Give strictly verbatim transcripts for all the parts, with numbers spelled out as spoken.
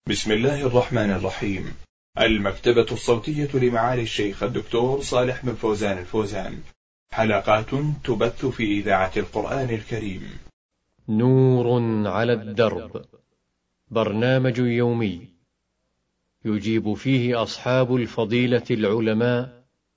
بسم الله الرحمن الرحيم. المكتبة الصوتية لمعالي الشيخ الدكتور صالح بن فوزان الفوزان، حلقات تبث في إذاعة القرآن الكريم. نور على الدرب، برنامج يومي يجيب فيه أصحاب الفضيلة العلماء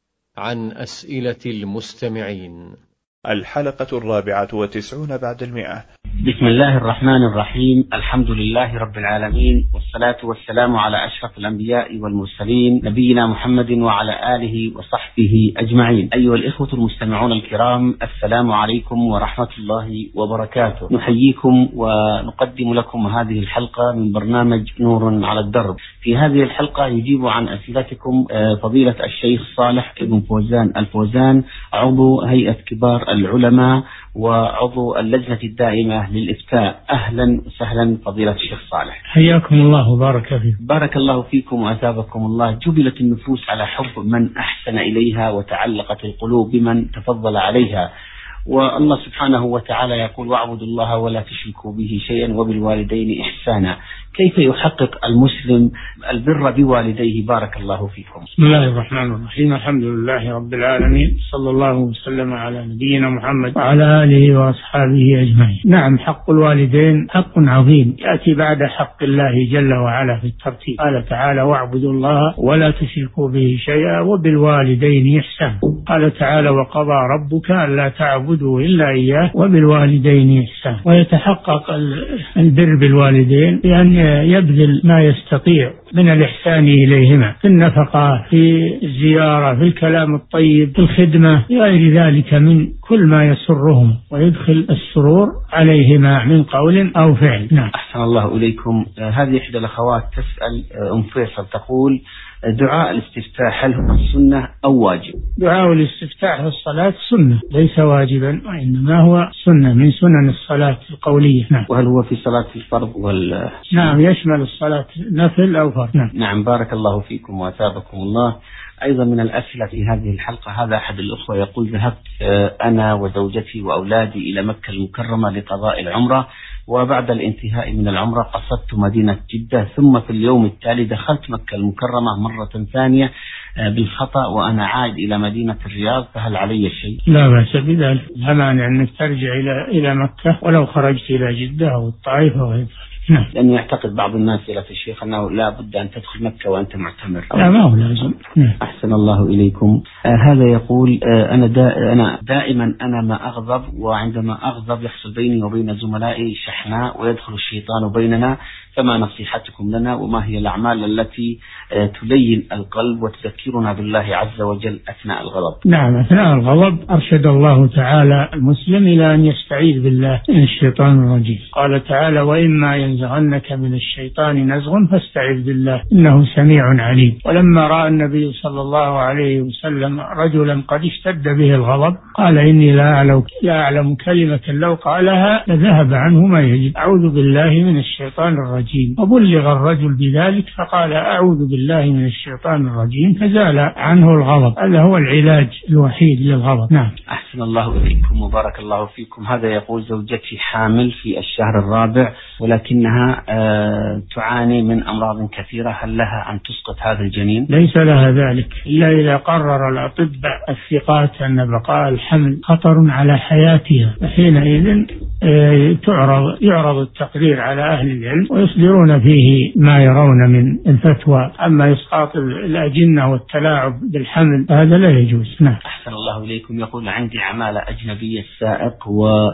عن أسئلة المستمعين. الحلقة الرابعة والتسعون بعد المئة. بسم الله الرحمن الرحيم. الحمد لله رب العالمين، والصلاة والسلام على أشرف الأنبياء والمرسلين، نبينا محمد وعلى آله وصحبه أجمعين. أيها الإخوة المستمعون الكرام، السلام عليكم ورحمة الله وبركاته. نحييكم ونقدم لكم هذه الحلقة من برنامج نور على الدرب. في هذه الحلقة يجيب عن أسئلتكم فضيلة الشيخ صالح بن فوزان الفوزان، عضو هيئة كبار العلماء وعضو اللجنة الدائمة للإفتاء. أهلا وسهلا فضيلة الشيخ صالح. حياكم الله وبارك فيكم. بارك الله فيكم وأثابكم الله. جبلت النفوس على حب من أحسن إليها، وتعلقت القلوب بمن تفضل عليها. والله سبحانه وتعالى يقول: واعبدوا الله ولا تشركوا به شيئا وبالوالدين إحسانا. كيف يحقق المسلم البر بوالديه؟ بارك الله فيكم. بسم الله الرحمن الرحيم. الحمد لله رب العالمين، صلى الله وسلم على نبينا محمد وعلى آله وأصحابه أجمعين. نعم، حق الوالدين حق عظيم يأتي بعد حق الله جل وعلا في الترتيب. قال تعالى: واعبدوا الله ولا تشركوا به شيئا وبالوالدين إحسانا. قال تعالى: وقضى ربك ألا تعبدوا إلا إياه وبالوالدين إحسانا. ويتحقق البر بالوالدين بأن يبذل ما يستطيع من الإحسان إليهما، في النفقة، في الزيارة، في الكلام الطيب، في الخدمة، في غير ذلك من كل ما يسرهم ويدخل السرور عليهما من قول أو فعل. نعم. أحسن الله إليكم. هذه إحدى الأخوات تسأل أم فيصل، تقول: دعاء الاستفتاح هل هو سنة أو واجب؟ دعاء الاستفتاح في الصلاة سنة، ليس واجبا، وإنما هو سنة من سنن الصلاة القولية. نعم. وهل هو في صلاة الفرض وال؟ نعم، يشمل الصلاة نفل أو فرض. نعم. نعم، بارك الله فيكم وأثابكم الله. أيضا من الأسئلة في هذه الحلقة، هذا أحد الأخوة يقول: ذهبت أنا وزوجتي وأولادي إلى مكة المكرمة لقضاء العمرة، وبعد الانتهاء من العمرة قصدت مدينة جدة، ثم في اليوم التالي دخلت مكة المكرمة مرة ثانية بالخطأ وأنا عائد إلى مدينة الرياض، فهل علي شيء؟ لا بأس بذلك، لا مانع أنك ترجع إلى إلى مكة ولو خرجت إلى جدة أو الطائف أو غير. نعم. لأن يعتقد بعض الناس إلى الشيخ أنه لا بد أن تدخل مكة وأنت معتمر. لا، ما هو لازم. نعم. أحسن الله إليكم. آه هذا يقول: آه أنا, دا أنا دائما أنا ما أغضب، وعندما أغضب يحصل بيني وبين زملائي شحناء ويدخل الشيطان بيننا، فما نصيحتكم لنا؟ وما هي الأعمال التي آه تلين القلب وتذكرنا بالله عز وجل أثناء الغضب؟ نعم، أثناء الغضب أرشد الله تعالى المسلم إلى أن يستعيذ بالله من الشيطان الرجيم. قال تعالى: وإما ينزغنك من الشيطان نزغ فاستعذ بالله إنه سميع عليم. ولما رأى النبي صلى الله عليه وسلم رجلا قد اشتد به الغضب قال: إني لا أعلم, لا أعلم كلمة لو قالها لذهب عنه ما يجب، أعوذ بالله من الشيطان الرجيم. وبلغ الرجل بذلك فقال: أعوذ بالله من الشيطان الرجيم، فزال عنه الغضب. هذا هو العلاج الوحيد للغضب. نعم. أحسن الله إليكم وبارك الله فيكم. هذا يقول: زوجتي حامل في الشهر الرابع، ولكنها آه تعاني من أمراض كثيرة، هل لها أن تسقط هذا الجنين؟ ليس لها ذلك إلا إذا قرر الأطباء الثقات أن بقاء الحمل خطر على حياتها، فحينئذ آه تعرض يعرض التقرير على أهل العلم ويصدرون فيه ما يرون من الفتوى. أما إسقاط الأجنة والتلاعب بالحمل هذا لا يجوز. نعم. أحسن الله إليكم. يقول: عندي عمالة أجنبية سائق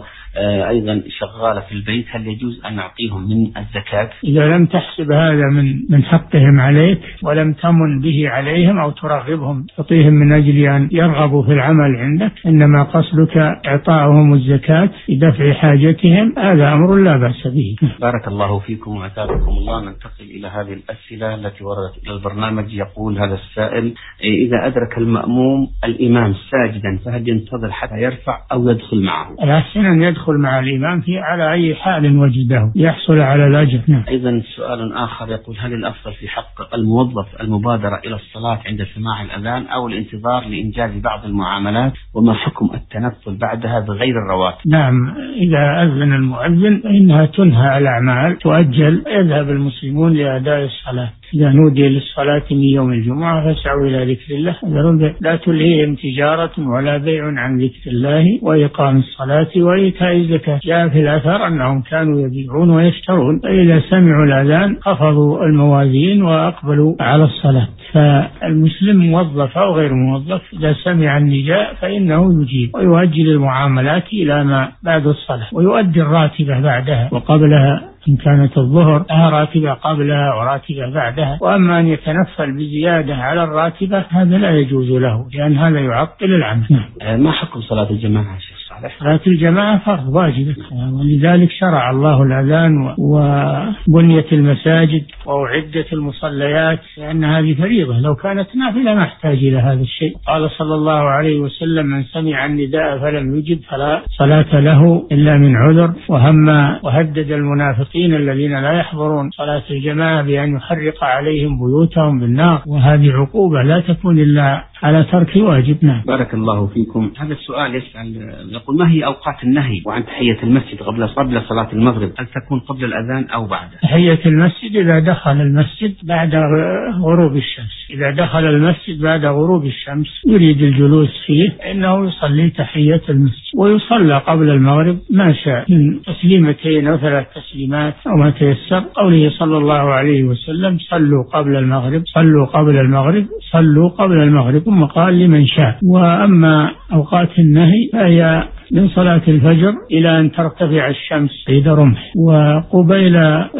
وأيضا شغالة في البيت، هل يجوز أن نعطيهم من الزكاة؟ إذا لم تحسب هذا من من حقهم عليك ولم تمن به عليهم أو ترغبهم تعطيهم من أجل أن يرغبوا في العمل عندك، إنما قصدك إعطاءهم الزكاة لدفع حاجتهم، هذا أمر لا بأس به. بارك الله فيكم وأثابكم الله. ننتقل إلى هذه الأسئلة التي وردت إلى البرنامج. يقول هذا السائل: إذا أدرك المأموم الإمام ساجدا فهل ينتظر حتى يرفع أو يدخل معه؟ الأحسن أن يدخل يدخل مع الإمام في على أي حال وجده يحصل على الأجر. نعم. أيضا سؤال آخر يقول: هل الأفضل في حق الموظف المبادرة إلى الصلاة عند سماع الأذان أو الانتظار لإنجاز بعض المعاملات، وما حكم التنفل بعدها بغير الرواتب؟ نعم، إذا أذن المؤذن فإنها تنهى الأعمال تؤجل، يذهب المسلمون لأداء الصلاة. إذا نودي للصلاة من يوم الجمعة فاسعوا إلى ذكر الله، لا تلهيهم تجارة ولا بيع عن ذكر الله وإقام الصلاة وإيتاء الزكاة. جاء في الأثر أنهم كانوا يبيعون ويشترون، فإذا سمعوا الأذان خفضوا الموازين وأقبلوا على الصلاة. فالمسلم موظف أو غير موظف إذا سمع النداء فإنه يجيب ويؤجل المعاملات إلى ما بعد الصلاة، ويؤدي الراتبة بعدها وقبلها إن كانت الظهر راتبة قبلها وراتبة بعدها. وأما أن يتنفل بزيادة على الراتبة هذا لا يجوز له، لأن هذا يعطل العمل. ما حكم صلاة الجماعة شيخ صالح؟ صلاة الجماعة فرض واجب، ولذلك شرع الله الأذان وبنيت المساجد وأعدت المصليات، لأن هذه فريضة. لو كانت نافلة ما احتاج إلى هذا الشيء. قال صلى الله عليه وسلم: من سمع النداء فلم يجب فلا صلاة له إلا من عذر. وهم وهدد المنافقين الذين لا يحضرون صلاة الجماعة بأن يحرق عليهم بيوتهم بالنار، وهذه عقوبة لا تكون إلا على ترك واجب. نعم. بارك الله فيكم. هذا السؤال يسأل يقول: ما هي أوقات النهي وعن تحية المسجد قبل قبل صلاة المغرب؟ هل تكون قبل الأذان أو بعده؟ تحية المسجد إذا دخل المسجد بعد غروب الشمس. إذا دخل المسجد بعد غروب الشمس يريد الجلوس فيه إنه يصلي تحية المسجد، ويصلى قبل المغرب ما شاء من تسليمتين أو ثلاث تسليمات أو ما تيسر. قوله صلى الله عليه وسلم: صلوا قبل المغرب صلوا قبل المغرب صلوا قبل المغرب، ثم قال: لمن شاء. وأما أوقات النهي فهي من صلاة الفجر إلى أن ترتفع الشمس قيد رمح، وقبيل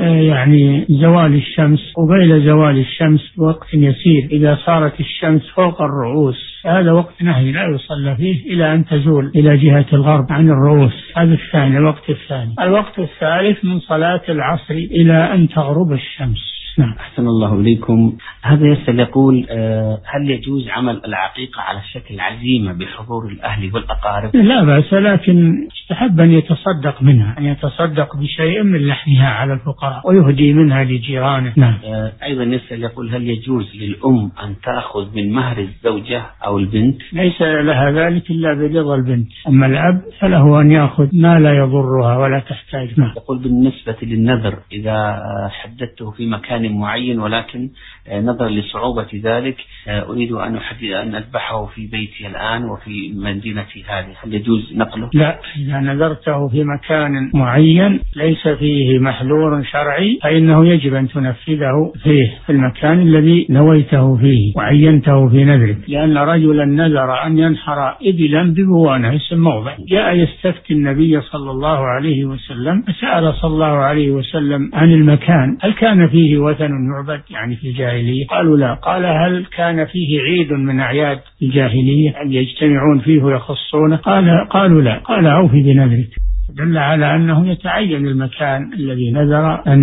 يعني زوال الشمس قبيل زوال الشمس بوقت يسير إذا صارت الشمس فوق الرؤوس، هذا وقت نهي لا يصلى فيه إلى أن تزول إلى جهة الغرب عن الرؤوس. هذا الثاني الوقت الثاني. الوقت الثالث من صلاة العصر إلى أن تغرب الشمس. نعم. أحسن الله إليكم. هذا يسأل يقول: هل يجوز عمل العقيقة على شكل عزيمة بحضور الأهل والأقارب؟ لا بأس، لكن يستحب أن يتصدق منها، أن يتصدق بشيء من لحمها على الفقراء ويهدي منها لجيرانه. نعم. أيضا يسأل يقول: هل يجوز للأم أن تأخذ من مهر الزوجة أو البنت؟ ليس لها ذلك إلا برضا البنت، أما الأب فله أن يأخذ ما لا يضرها ولا تحتاج. نعم. يقول: بالنسبة للنذر إذا حددته في مكان معين ولكن نظرا لصعوبة ذلك أريد أن أحدد أن أذبحه في بيتي الآن وفي مدينتي هذه، هل يجوز نقله؟ لا، إذا نذرته في مكان معين ليس فيه محذور شرعي فإنه يجب أن تنفذه فيه في المكان الذي نويته فيه وعينته في نذرك. لأن رجلا نذر أن ينحر إبلا ببوانة اسم موضع، جاء يستفتي النبي صلى الله عليه وسلم فسأل صلى الله عليه وسلم عن المكان، هل كان فيه وثن يعبد يعني في الجاهلية؟ قالوا لا. قال: هل كان فيه عيد من أعياد الجاهلية هل يجتمعون فيه ويخصونه؟ قال قالوا لا. قال: أوفي بنذرك. دل على أنه يتعين المكان الذي نذر أن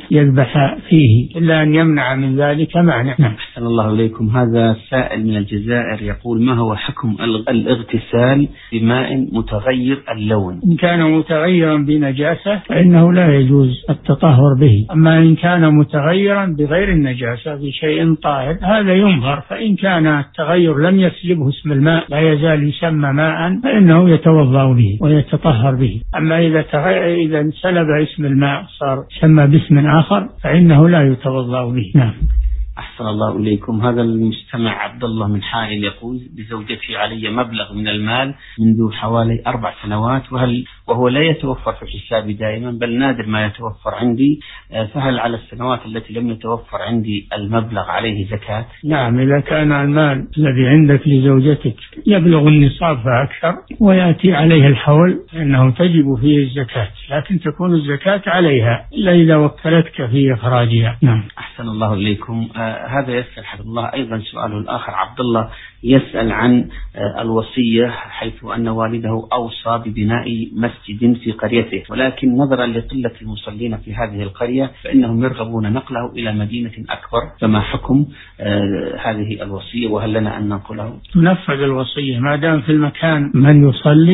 يذبح فيه إلا أن يمنع من ذلك مانع. نعم. أحسن الله إليكم. هذا سائل من الجزائر يقول: ما هو حكم الاغتسال بماء متغير اللون؟ إن كان متغيرا بنجاسة فإنه لا يجوز التطهر به، أما إن كان متغيرا بغير النجاسة بشيء طاهر هذا ينظر، فإن كان التغير لم يسلبه اسم الماء لا يزال يسمى ماء فإنه يتوضأ به ويتطهر به. أما إذا إذا انسلب اسم الماء صار سمى باسم آخر فإنه لا يتوضأ به. نعم. أحسن الله إليكم. هذا المستمع عبد الله من حائل يقول: بزوجتي علي مبلغ من المال منذ حوالي أربع سنوات وهل وهو لا يتوفر في حسابي دائما بل نادر ما يتوفر عندي، فهل على السنوات التي لم يتوفر عندي المبلغ عليه زكاة؟ نعم، إذا كان المال الذي عندك لزوجتك يبلغ النصاب فأكثر ويأتي عليه الحول فإنه تجب فيه الزكاة، لكن تكون الزكاة عليها إلا إذا وكلتك في إخراجها. نعم. أحسن الله إليكم. آه هذا يسأل حفظ الله أيضا سؤاله الآخر عبد الله يسأل عن آه الوصية، حيث أن والده أوصى ببناء مسجد في قريته، ولكن نظرا لقلة المصلين في هذه القرية فإنهم يرغبون نقله إلى مدينة أكبر، فما حكم آه هذه الوصية وهل لنا أن ننقله؟ تنفذ الوصية ما دام في المكان من يصلي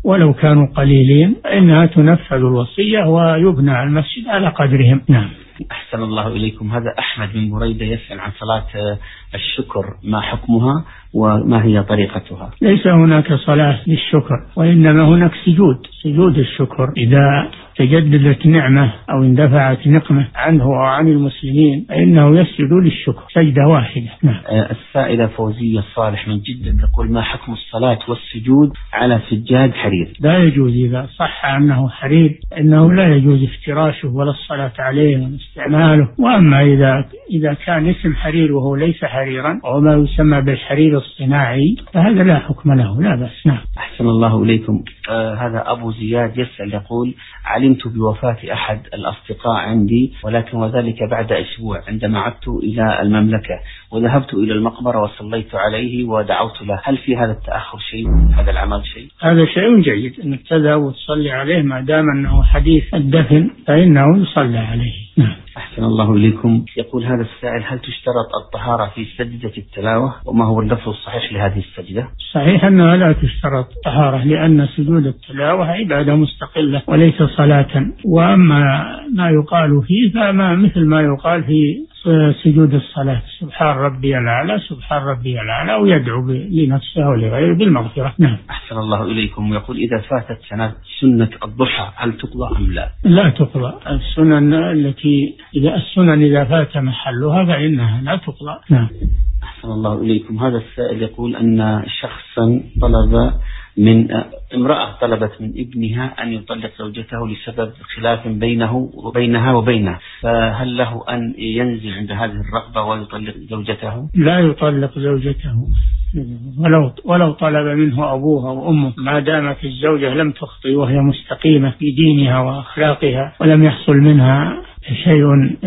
ولو كانوا قليلين فإنها تنفذ الوصية ويبنى المسجد على قدرهم. نعم. أحسن الله إليكم. هذا أحمد من بريدة يسأل عن صلاة الشكر، ما حكمها وما هي طريقتها؟ ليس هناك صلاة للشكر، وإنما هناك سجود سجود الشكر. إذا تجددت نعمة أو اندفعت نقمة عنه أو عن المسلمين فإنه يسجد للشكر سجدة واحدة. نعم. السائلة فوزية صالح من جدة تقول ما حكم الصلاة والسجود على سجاد حرير؟ لا يجوز. إذا صح أنه حرير إنه لا يجوز افتراشه ولا الصلاة عليه ولا استعماله. وأما إذا إذا كان اسم حرير وهو ليس حريرا وما يسمى بالحرير الصناعي فهذا لا حكم له، لا بأس. نعم. أحسن الله إليكم. آه هذا أبو زياد يسأل يقول علمت بوفاة أحد الأصدقاء عندي، ولكن وذلك بعد أسبوع عندما عدت إلى المملكة وذهبت إلى المقبرة وصليت عليه ودعوت له، هل في هذا التأخر شيء؟ هذا العمل شيء؟ هذا شيء جيد أنك تذهب وتصلي عليه ما دام أنه حديث الدفن فإنه يصلى عليه. نعم. أحسن الله إليكم. يقول هذا السائل هل تشترط الطهارة في سجدة التلاوة، وما هو اللفظ الصحيح لهذه السجدة؟ صحيح أنها لا تشترط الطهارة لأن سجود التلاوة عبادة مستقلة وليس صلاة. وأما ما يقال فيه فما مثل ما يقال في سجود الصلاة، سبحان ربي الأعلى سبحان ربي الأعلى، ويدعو لنفسه ولغيره بالمغفرة. نعم. أحسن الله إليكم. يقول إذا فاتت سنة الضحى هل تقضى أم لا؟ لا تقضى. السنن التي إذا السنن إذا فات محلها فإنها لا تقضى. نعم. أحسن الله إليكم. هذا السائل يقول أن شخصا طلب من امرأة طلبت من ابنها أن يطلق زوجته لسبب خلاف بينه وبينها وبينه، فهل له أن ينزل عند هذه الرغبة ويطلق زوجته؟ لا يطلق زوجته ولو ولو طلب منه أبوها وأمه، ما دامت الزوجة لم تخطئ وهي مستقيمة في دينها وأخلاقها ولم يحصل منها شيء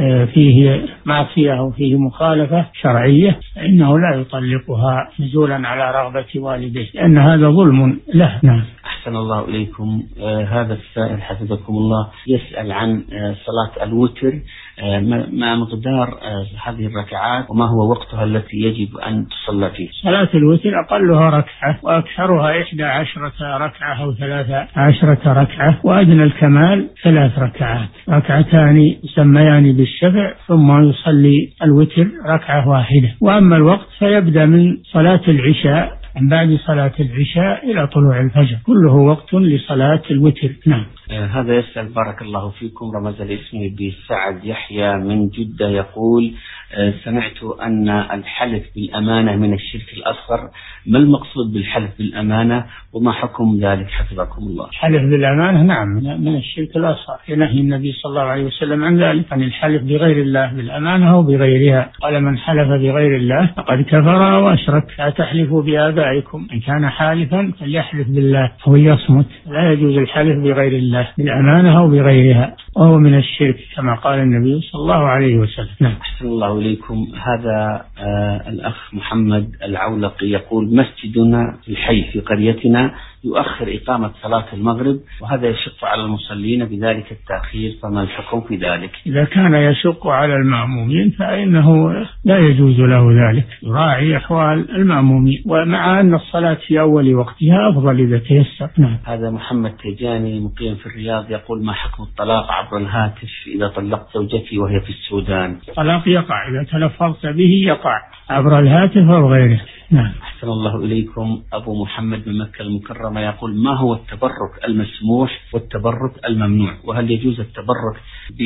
فيه معصية أو فيه مخالفة شرعية فإنه لا يطلقها نزولا على رغبة والديه، لأن هذا ظلم له. نعم. أحسن الله إليكم. آه هذا السائل حفظكم الله يسأل عن آه صلاة الوتر، آه ما مقدار آه هذه الركعات وما هو وقتها التي يجب أن تصلى فيه؟ صلاة الوتر أقلها ركعة وأكثرها إحدى عشرة ركعة أو ثلاثة عشرة ركعة، وأدنى الكمال ثلاث ركعات، ركعتان يسميان بالشفع ثم يصلي الوتر ركعة واحدة. وأما الوقت فيبدأ من صلاة العشاء، من بعد صلاة العشاء إلى طلوع الفجر، كله وقت لصلاة الوتر. نعم. آه هذا يسأل بارك الله فيكم رمز الاسم بسعد يحيى من جدة يقول آه سمعت أن الحلف بالأمانة من الشرك الأصغر، ما المقصود بالحلف بالأمانة وما حكم ذلك حفظكم الله؟ الحلف بالأمانة نعم من الشرك الأصغر، نهي النبي صلى الله عليه وسلم عن ذلك، عن الحلف بغير الله بالأمانة أو بغيرها، قال من حلف بغير الله فقد كفر وأشرك. لا تحلفوا بآبائكم، إن كان حالفا فليحلف بالله أو يصمت، لا يجوز الحلف بغير الله بالأمانة أو بغيرها، وهو من الشرك كما قال النبي صلى الله عليه وسلم. نعم. أحسن الله إليكم. هذا آه الأخ محمد العولقي يقول مسجدنا في الحي في قريتنا يؤخر إقامة صلاة المغرب، وهذا يشق على المصلين بذلك التأخير، فما الحكم في ذلك؟ إذا كان يشق على المأمومين فإنه لا يجوز له ذلك، يراعي أحوال المأمومين، ومع أن الصلاة في أول وقتها أفضل إذا تيسر. نعم. هذا محمد تيجاني مقيم في الرياض يقول ما حكم الطلاق عبر الهاتف إذا طلقت زوجتي وهي في السودان؟ الطلاق يقع إذا تلفظت به، يقع عبر الهاتف أو غيره. نعم. أحسن الله إليكم. أبو محمد من مكة المكرمة يقول ما هو التبرك المسموح والتبرك الممنوع، وهل يجوز التبرك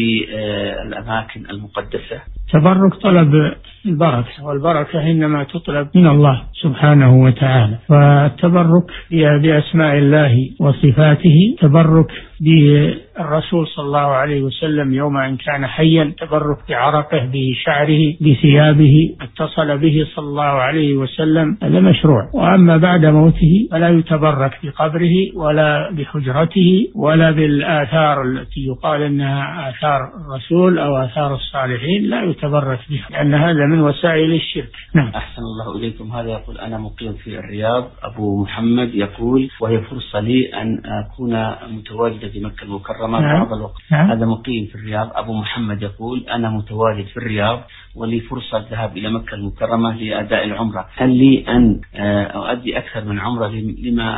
بالأماكن المقدسة؟ تبرك طلب البركة، والبركة إنما تطلب من الله سبحانه وتعالى، والتبرك بأسماء الله وصفاته، تبرك بالرسول صلى الله عليه وسلم يوم أن كان حيا، تبرك بعرقه بشعره بثيابه اتصل به صلى الله عليه وسلم، هذا مشروع. وأما بعد موته فلا يتبرك بقبره ولا بحجرته ولا بالآثار التي يقال أنها آثار الرسول أو آثار الصالحين، لا يتبرك بها لأن هذا من وسائل الشرك. نعم. أحسن الله إليكم. هذا يقول أنا مقيم في الرياض، أبو محمد يقول وهي فرصة لي أن أكون متواجدا في مكة المكرمة بعض الوقت. نعم. هذا مقيم في الرياض، أبو محمد يقول أنا متواجد في الرياض ولي فرصة الذهاب إلى مكة المكرمة لأداء العمرة، هل لي أن أؤدي أكثر من عمرة لما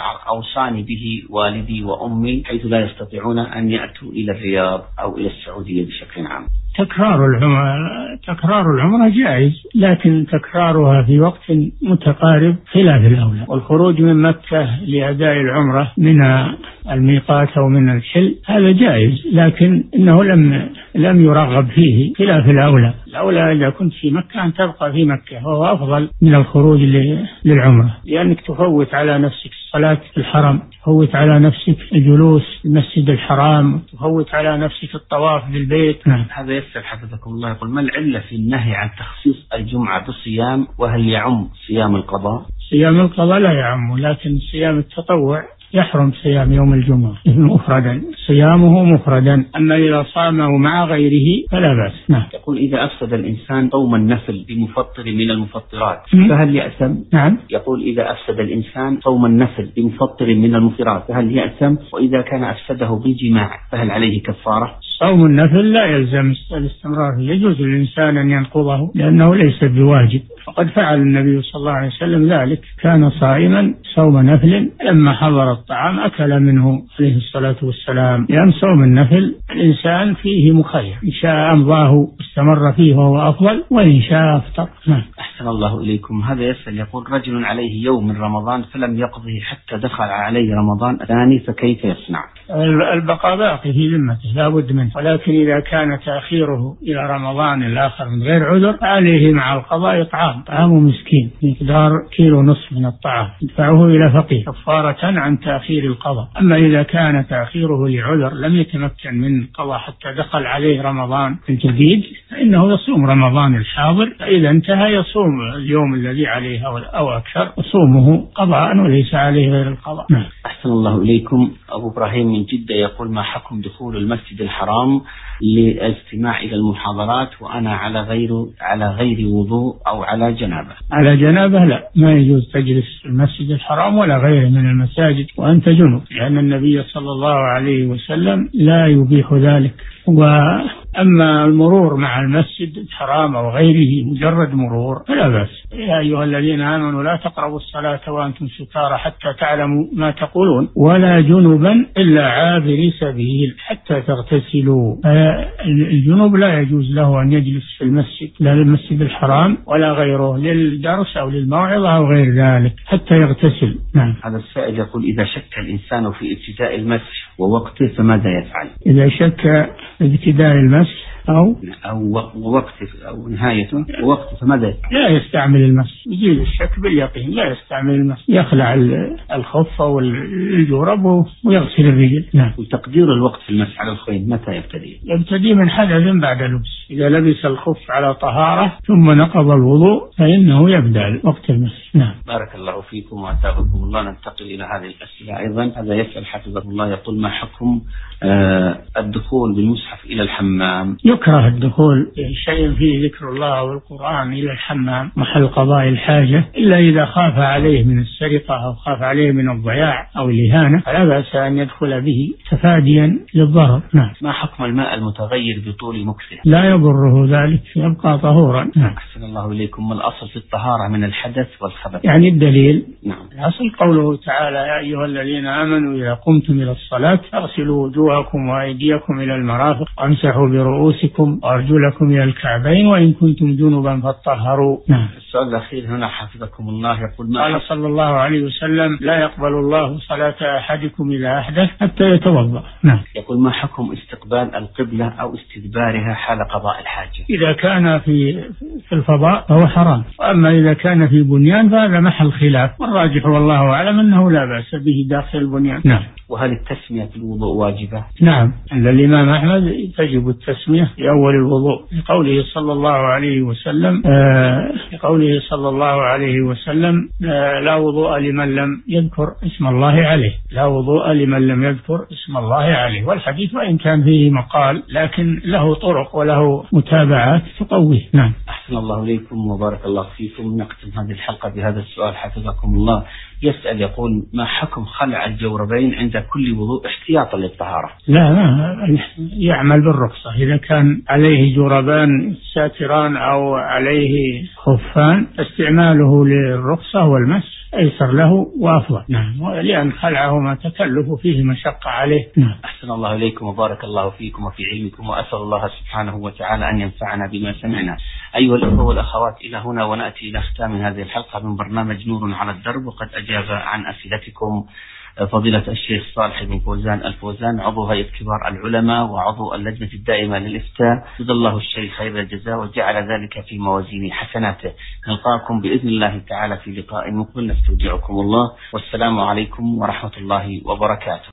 أوصاني به والدي وأمي حيث لا يستطيعون أن يأتوا إلى الرياض أو إلى السعودية بشكل عام؟ تكرار العمرة تكرار العمرة جائز، لكن تكرارها في وقت متقارب خلاف الأولى. والخروج من مكة لأداء العمرة من الميقات أو من الحل هذا جائز، لكن إنه لم لم يرغب فيه خلاف الأولى. الأولى إذا كنت في مكة أن تبقى في مكة، وهو أفضل من الخروج للعمرة، لأنك تفوت على نفسك الصلاة في الحرم، تفوت على نفسك الجلوس في المسجد الحرام، تفوت على نفسك الطواف بالبيت. نعم. هذا يسأل حفظكم الله، يقول: ما العلة في النهي عن تخصيص الجمعة بالصيام، وهل يعم صيام القضاء؟ صيام القضاء لا يعم، لكن صيام التطوع يحرم صيام يوم الجمعة مفردا، صيامه مفردا، أما إذا صامه مع غيره فلا بأس. نعم. يقول: إذا أفسد الإنسان صوم النفل بمفطر من المفطرات فهل يأثم؟ نعم. يقول: إذا أفسد الإنسان صوم النفل بمفطر من المفطرات فهل يأثم؟ وإذا كان أفسده بالجماع فهل عليه كفارة؟ صوم النفل لا يلزم الاستمرار، يجوز للإنسان أن ينقضه لأنه ليس بواجب، وقد فعل النبي صلى الله عليه وسلم ذلك، كان صائما صوم نفل، لما حضر الطعام أكل منه عليه الصلاة والسلام، لأن صوم النفل الإنسان فيه مخير، إن شاء أمضاه واستمر فيه وهو أفضل، وإن شاء أفطر. أحسن الله إليكم. هذا يسأل يقول: رجل عليه يوم من رمضان فلم يقضه حتى دخل عليه رمضان الثاني فكيف يصنع؟ البقاء باقي في ذمته لا بد منه، ولكن إذا كان تأخيره إلى رمضان الآخر من غير عذر عليه مع القضاء إطعام طعام مسكين مقدار كيلو نصف من الطعام يدفعه إلى فقير كفارة عن تأخير القضاء. أما إذا كان تأخيره لعذر لم يتمكن من القضاء حتى دخل عليه رمضان الجديد فإنه يصوم رمضان الحاضر، فإذا انتهى يصوم اليوم الذي عليه أو أكثر، وصومه قضاء وليس عليه غير القضاء. أحسن الله إليكم. أبو إبراهيم من جدة يقول: ما حكم دخول المسجد الحرام للاستماع إلى المحاضرات وأنا على غير على غير وضوء أو على جنابة؟ على جنابة لا، ما يجوز تجلس في المسجد الحرام ولا غيره من المساجد وأنت جنب، لأن النبي صلى الله عليه وسلم لا يبيح ذلك. وأما المرور مع المسجد الحرام أو غيره مجرد مرور فلا بأس. يا أيها الذين آمنوا لا تقربوا الصلاة وأنتم سكارى حتى تعلموا ما تقولون ولا جنبا إلا عابري سبيل حتى تغتسلوا. الجنوب لا يجوز له أن يجلس في المسجد، لا للمسجد الحرام ولا غيره، للدرس أو للموعظة أو غير ذلك حتى يغتسل. نعم. هذا السائل يقول: إذا شك الإنسان في ابتداء المسح ووقته فماذا يفعل؟ إذا شك في ابتداء المسح أو أو وقته أو نهايته ووقته فماذا يفعل؟ لا يستعمل المسح، يزيل الشك باليقين، لا يستعمل المسح، يخلع الخف أو الجورب ويغسل الرجل. نعم. وتقدير الوقت في المسح على الخفين متى يبتدي؟ يبتدي من حدث بعد لبس، إذا لبس الخف على طهارة ثم نقض الوضوء فإنه يبدأ وقت المسح. نعم. بارك الله فيكم وأتابكم الله. ننتقل إلى هذه الأسئلة أيضا. هذا يسأل حفظه الله يقول: ما حكم آه الدخول بالمصحف إلى الحمام؟ يكره الدخول شيء فيه ذكر الله والقرآن إلى الحمام محل قضاء الحاجة، إلا إذا خاف عليه من السرقة أو خاف عليه من الضياع أو الإهانة فلا بأس أن يدخل به تفاديا للضرر. نعم. ما حكم الماء المتغير بطول مكثه؟ لا يضره ذلك، يبقى طهورا. نعم. أحسن الله إليكم. ما الأصل في الطهارة من الحدث والخبث؟ يعني الدليل. نعم. الأصل قوله تعالى: يا أيها الذين آمنوا إذا قمتم إلى الصلاة فاغسلوا وجوهكم وأيديكم إلى المرافق وامسحوا برؤوسكم وأرجلكم إلى الكعبين وإن كنتم جنبا فاطهروا. نعم. السؤال الأخير هنا حفظكم الله يقول: ما قال صلى الله عليه وسلم: لا يقبل الله صلاة أحدكم إذا أحدث حتى يتوضأ. نعم. يقول: ما حكم استقبال القبلة أو استدبارها حال قضاء الحاجة؟ إذا كان في في الفضاء فهو حرام، وأما إذا كان في بنيان فهذا محل خلاف، والراجح والله أعلم أنه لا بأس به داخل البنيان. نعم. وهل التسمية في الوضوء واجبة؟ نعم، عند الإمام أحمد تجب التسمية في أول الوضوء لقوله صلى الله عليه وسلم آه لقوله صلى الله عليه وسلم آه لا وضوء لمن لم يذكر اسم الله عليه، لا وضوء لمن لم يذكر اسم الله عليه. والحديث وإن كان فيه مقال لكن له طرق وله متابعات تقويه. نعم. أحسن الله إليكم وبارك الله فيكم. نختم هذه الحلقة بهذا السؤال حفظكم الله. يسأل يقول: ما حكم خلع الجوربين عند كل وضوء احتياطا للطهارة؟ لا، ما يعمل بالرخصة. إذا كان عليه جوربان ساتران أو عليه خفان استعماله للرخصة والمس أيسر له وأفضل. نعم، لأن خلعه ما تكلف فيه مشقة عليه. نعم. أحسن الله إليكم وبارك الله فيكم وفي علمكم، وأسأل الله سبحانه وتعالى أن ينفعنا بما سمعنا. أيها الأخوة والأخوات، إلى هنا ونأتي إلى ختام هذه الحلقة من برنامج نور على الدرب، وقد أجاب عن أسئلتكم فضيلة الشيخ صالح بن فوزان الفوزان، عضو هيئة كبار العلماء وعضو اللجنة الدائمة للإفتاء. جزا الله الشيخ خير الجزاء وجعل ذلك في موازين حسناته. نلقاكم بإذن الله تعالى في لقاء مقبل، نستودعكم الله، والسلام عليكم ورحمة الله وبركاته.